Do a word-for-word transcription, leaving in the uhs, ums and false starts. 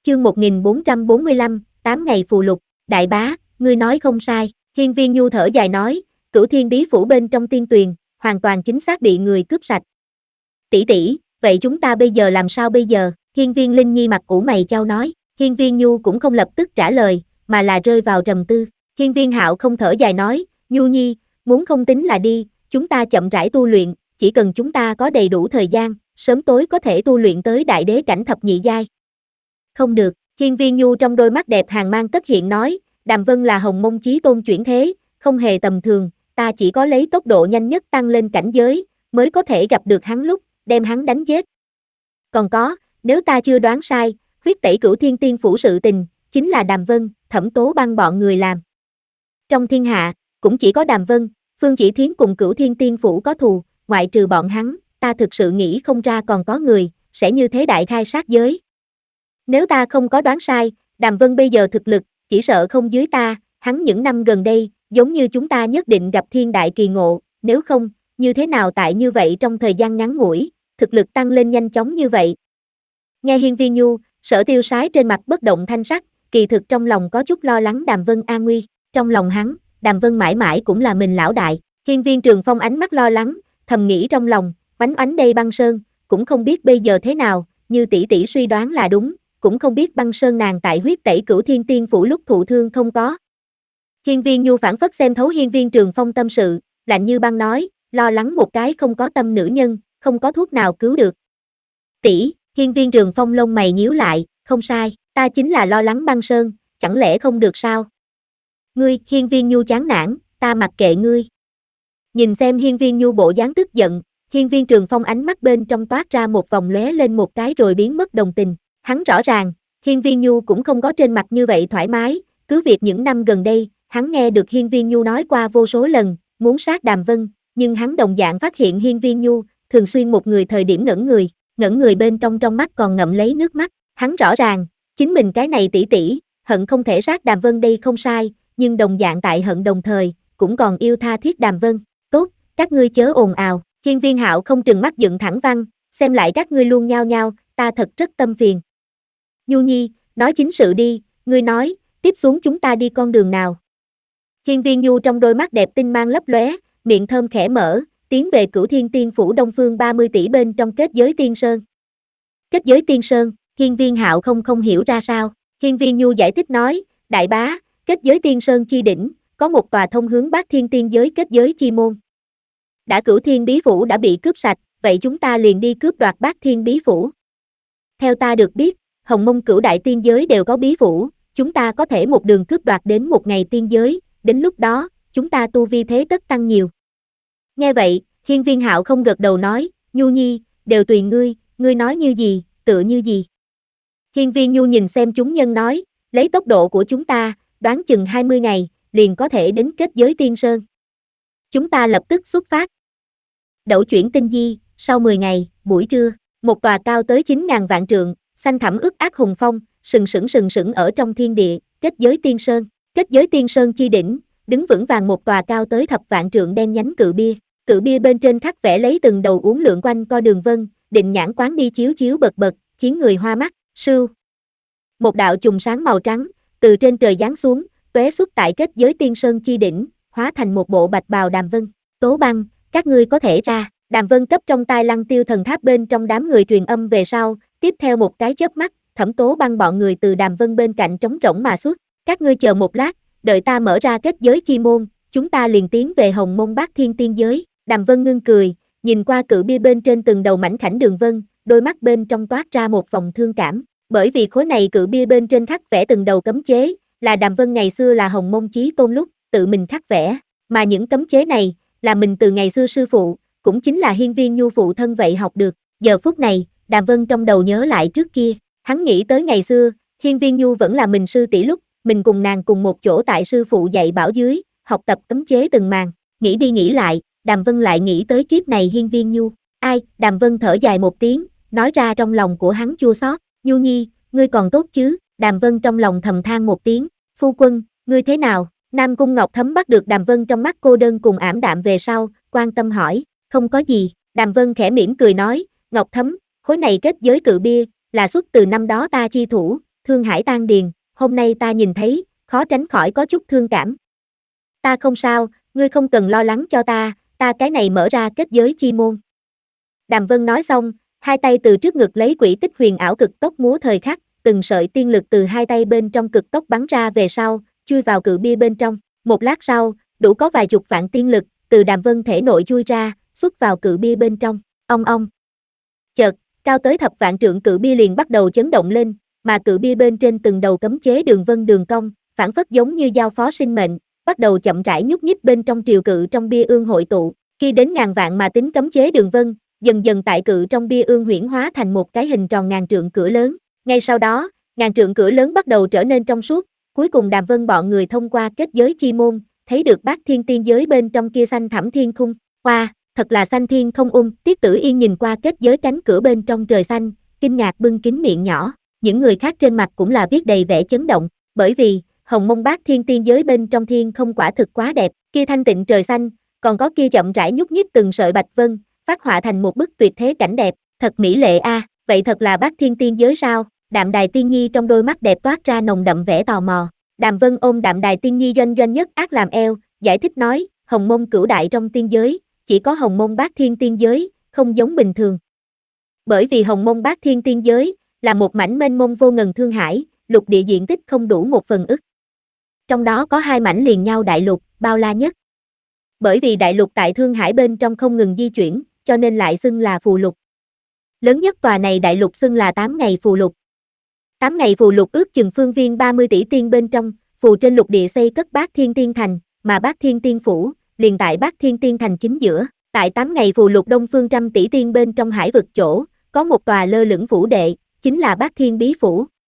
Chương một nghìn bốn trăm bốn mươi lăm, tám ngày phù lục, đại bá, ngươi nói không sai, Hiên Viên Nhu thở dài nói, Cửu Thiên Bí Phủ bên trong tiên tuyền, hoàn toàn chính xác bị người cướp sạch. Tỷ tỷ, vậy chúng ta bây giờ làm sao bây giờ? Hiên Viên Linh Nhi mặt ủ mày chau nói, Hiên Viên Nhu cũng không lập tức trả lời, mà là rơi vào trầm tư. Hiên Viên Hạo không thở dài nói, Nhu Nhi, muốn không tính là đi, chúng ta chậm rãi tu luyện, chỉ cần chúng ta có đầy đủ thời gian, sớm tối có thể tu luyện tới đại đế cảnh thập nhị giai. Không được, Hiên Viên Nhu trong đôi mắt đẹp hàng mang tất hiện nói, Đàm Vân là Hồng Mông Chí Tôn chuyển thế, không hề tầm thường, ta chỉ có lấy tốc độ nhanh nhất tăng lên cảnh giới, mới có thể gặp được hắn lúc, đem hắn đánh giết. Còn có, nếu ta chưa đoán sai, huyết tẩy Cửu Thiên Tiên Phủ sự tình, chính là Đàm Vân, Thẩm Tố Băng bọn người làm. Trong thiên hạ, cũng chỉ có Đàm Vân, Phương Chỉ Thiến cùng Cửu Thiên Tiên Phủ có thù, ngoại trừ bọn hắn, ta thực sự nghĩ không ra còn có người, sẽ như thế đại khai sát giới. Nếu ta không có đoán sai, Đàm Vân bây giờ thực lực, chỉ sợ không dưới ta, hắn những năm gần đây, giống như chúng ta nhất định gặp thiên đại kỳ ngộ, nếu không, như thế nào tại như vậy trong thời gian ngắn ngủi, thực lực tăng lên nhanh chóng như vậy. Nghe Hiên Viên Nhu, Sở Tiêu Sái trên mặt bất động thanh sắc, kỳ thực trong lòng có chút lo lắng Đàm Vân an nguy, trong lòng hắn, Đàm Vân mãi mãi cũng là mình lão đại. Hiên Viên Trường Phong ánh mắt lo lắng, thầm nghĩ trong lòng, oánh oánh đây Băng Sơn, cũng không biết bây giờ thế nào, như tỷ tỷ suy đoán là đúng, cũng không biết Băng Sơn nàng tại huyết tẩy Cửu Thiên Tiên Phủ lúc thụ thương không có. Hiên Viên Nhu phản phất xem thấu Hiên Viên Trường Phong tâm sự, lạnh như băng nói, lo lắng một cái không có tâm nữ nhân, không có thuốc nào cứu được. Tỷ, Hiên Viên Trường Phong lông mày nhíu lại, không sai, ta chính là lo lắng Băng Sơn, chẳng lẽ không được sao? Ngươi, Hiên Viên Nhu chán nản, ta mặc kệ ngươi. Nhìn xem Hiên Viên Nhu bộ dáng tức giận, Hiên Viên Trường Phong ánh mắt bên trong toát ra một vòng lóe lên một cái rồi biến mất đồng tình. Hắn rõ ràng, Hiên Viên Nhu cũng không có trên mặt như vậy thoải mái, cứ việc những năm gần đây, hắn nghe được Hiên Viên Nhu nói qua vô số lần, muốn sát Đàm Vân, nhưng hắn đồng dạng phát hiện Hiên Viên Nhu, thường xuyên một người thời điểm ngẩn người, ngẩn người bên trong trong mắt còn ngậm lấy nước mắt, hắn rõ ràng, chính mình cái này tỷ tỷ, hận không thể sát Đàm Vân đây không sai, nhưng đồng dạng tại hận đồng thời, cũng còn yêu tha thiết Đàm Vân, tốt, các ngươi chớ ồn ào, Hiên Viên Hạo không trừng mắt dựng thẳng văn, xem lại các ngươi luôn nhao nhao, ta thật rất tâm phiền. Nhu Nhi, nói chính sự đi, ngươi nói, tiếp xuống chúng ta đi con đường nào? Hiên Viên Nhu trong đôi mắt đẹp tinh mang lấp lóe, miệng thơm khẽ mở, tiến về Cửu Thiên Tiên Phủ Đông Phương ba mươi tỷ bên trong kết giới Tiên Sơn. Kết giới Tiên Sơn, Hiên Viên Hạo không không hiểu ra sao, Hiên Viên Nhu giải thích nói, đại bá, kết giới Tiên Sơn chi đỉnh, có một tòa thông hướng Bát Thiên Tiên giới kết giới chi môn. Đã Cửu Thiên Bí Phủ đã bị cướp sạch, vậy chúng ta liền đi cướp đoạt Bát Thiên Bí Phủ. Theo ta được biết, Hồng Mông Cửu Đại Tiên giới đều có bí phủ, chúng ta có thể một đường cướp đoạt đến một ngày tiên giới, đến lúc đó, chúng ta tu vi thế tất tăng nhiều. Nghe vậy, Hiên Viên Hạo không gật đầu nói, Nhu Nhi, đều tùy ngươi, ngươi nói như gì, tựa như gì. Hiên Viên Nhu nhìn xem chúng nhân nói, lấy tốc độ của chúng ta, đoán chừng hai mươi ngày, liền có thể đến kết giới Tiên Sơn. Chúng ta lập tức xuất phát. Đẩu chuyển tinh di, sau mười ngày, buổi trưa, một tòa cao tới chín ngàn vạn trượng, xanh thẳm ức ác hùng phong, sừng sững sừng sững ở trong thiên địa, kết giới Tiên Sơn. Kết giới Tiên Sơn chi đỉnh, đứng vững vàng một tòa cao tới thập vạn trượng đen nhánh cự bia. Cự bia bên trên khắc vẽ lấy từng đầu uốn lượn quanh co đường vân, định nhãn quán đi chiếu chiếu bật bật, khiến người hoa mắt. Sưu. Một đạo chùm sáng màu trắng, từ trên trời giáng xuống, tóe xuất tại kết giới Tiên Sơn chi đỉnh, hóa thành một bộ bạch bào Đàm Vân. Tố Băng, các ngươi có thể ra. Đàm Vân cấp trong tai Lăng Tiêu thần tháp bên trong đám người truyền âm về sau, tiếp theo một cái chớp mắt, Thẩm Tố Băng bọn người từ Đàm Vân bên cạnh trống rỗng mà xuất. Các ngươi chờ một lát, đợi ta mở ra kết giới chi môn, chúng ta liền tiến về Hồng Mông Bát Thiên Tiên giới. Đàm Vân ngưng cười, nhìn qua cự bia bên trên từng đầu mảnh khảnh đường vân, đôi mắt bên trong toát ra một vòng thương cảm. Bởi vì khối này cự bia bên trên khắc vẽ từng đầu cấm chế, là Đàm Vân ngày xưa là Hồng Mông Chí Tôn lúc tự mình khắc vẽ, mà những cấm chế này là mình từ ngày xưa sư phụ, cũng chính là Hiên Viên Nhu phụ thân vậy học được. Giờ phút này, Đàm Vân trong đầu nhớ lại trước kia, hắn nghĩ tới ngày xưa, Hiên Viên Nhu vẫn là mình sư tỷ lúc, mình cùng nàng cùng một chỗ tại sư phụ dạy bảo dưới, học tập cấm chế từng màn. Nghĩ đi nghĩ lại, Đàm Vân lại nghĩ tới kiếp này Hiên Viên Nhu. Ai, Đàm Vân thở dài một tiếng, nói ra trong lòng của hắn chua xót. Nhu Nhi, ngươi còn tốt chứ? Đàm Vân trong lòng thầm than một tiếng. Phu quân, ngươi thế nào? Nam Cung Ngọc Thấm bắt được Đàm Vân trong mắt cô đơn cùng ảm đạm về sau, quan tâm hỏi. Không có gì. Đàm Vân khẽ mỉm cười nói. Ngọc Thấm, khối này kết giới cự bia, là xuất từ năm đó ta chi thủ, Thương Hải Tan Điền, hôm nay ta nhìn thấy, khó tránh khỏi có chút thương cảm. Ta không sao, ngươi không cần lo lắng cho ta, ta cái này mở ra kết giới chi môn. Đàm Vân nói xong, hai tay từ trước ngực lấy quỷ tích huyền ảo cực tốc múa thời khắc, từng sợi tiên lực từ hai tay bên trong cực tốc bắn ra về sau, chui vào cự bia bên trong. Một lát sau, đủ có vài chục vạn tiên lực, từ Đàm Vân thể nội chui ra, xuất vào cự bia bên trong. Ong ong. Chợt, cao tới thập vạn trượng cự bia liền bắt đầu chấn động lên, mà cự bia bên trên từng đầu cấm chế đường vân đường cong, phản phất giống như giao phó sinh mệnh, bắt đầu chậm rãi nhúc nhích bên trong triều cự trong bia ương hội tụ. Khi đến ngàn vạn mà tính cấm chế đường vân, dần dần tại cự trong bia ương huyễn hóa thành một cái hình tròn ngàn trượng cửa lớn. Ngay sau đó, ngàn trượng cửa lớn bắt đầu trở nên trong suốt, cuối cùng Đàm Vân bọn người thông qua kết giới chi môn, thấy được Bát Thiên tiên giới bên trong kia xanh thẳm thiên khung. Hoa, wow, thật là xanh thiên không um. Tiết Tử Yên nhìn qua kết giới cánh cửa bên trong trời xanh, kinh ngạc bưng kín miệng nhỏ. Những người khác trên mặt cũng là viết đầy vẻ chấn động, bởi vì Hồng Mông Bát Thiên tiên giới bên trong thiên không quả thực quá đẹp, kia thanh tịnh trời xanh, còn có kia chậm rãi nhúc nhích từng sợi bạch vân, phát họa thành một bức tuyệt thế cảnh đẹp, thật mỹ lệ a, à, vậy thật là Bát Thiên tiên giới sao? Đạm Đài Tiên Nhi trong đôi mắt đẹp toát ra nồng đậm vẻ tò mò. Đàm Vân ôm Đạm Đài Tiên Nhi doanh doanh nhất ác làm eo, giải thích nói, Hồng Mông cửu đại trong tiên giới, chỉ có Hồng Mông Bát Thiên tiên giới, không giống bình thường. Bởi vì Hồng Mông Bát Thiên tiên giới là một mảnh mênh mông vô ngần thương hải, lục địa diện tích không đủ một phần ức. Trong đó có hai mảnh liền nhau đại lục, bao la nhất. Bởi vì đại lục tại thương hải bên trong không ngừng di chuyển, cho nên lại xưng là phù lục. Lớn nhất tòa này đại lục xưng là tám ngày phù lục. tám ngày phù lục ước chừng phương viên ba mươi tỷ tiên bên trong, phù trên lục địa xây cất Bát Thiên Tiên Thành, mà Bát Thiên Tiên Phủ, liền tại Bát Thiên Tiên Thành chính giữa. Tại tám ngày phù lục đông phương trăm tỷ tiên bên trong hải vực chỗ, có một tòa lơ lửng phủ đệ, chính là Bát Thiên Bí Phủ.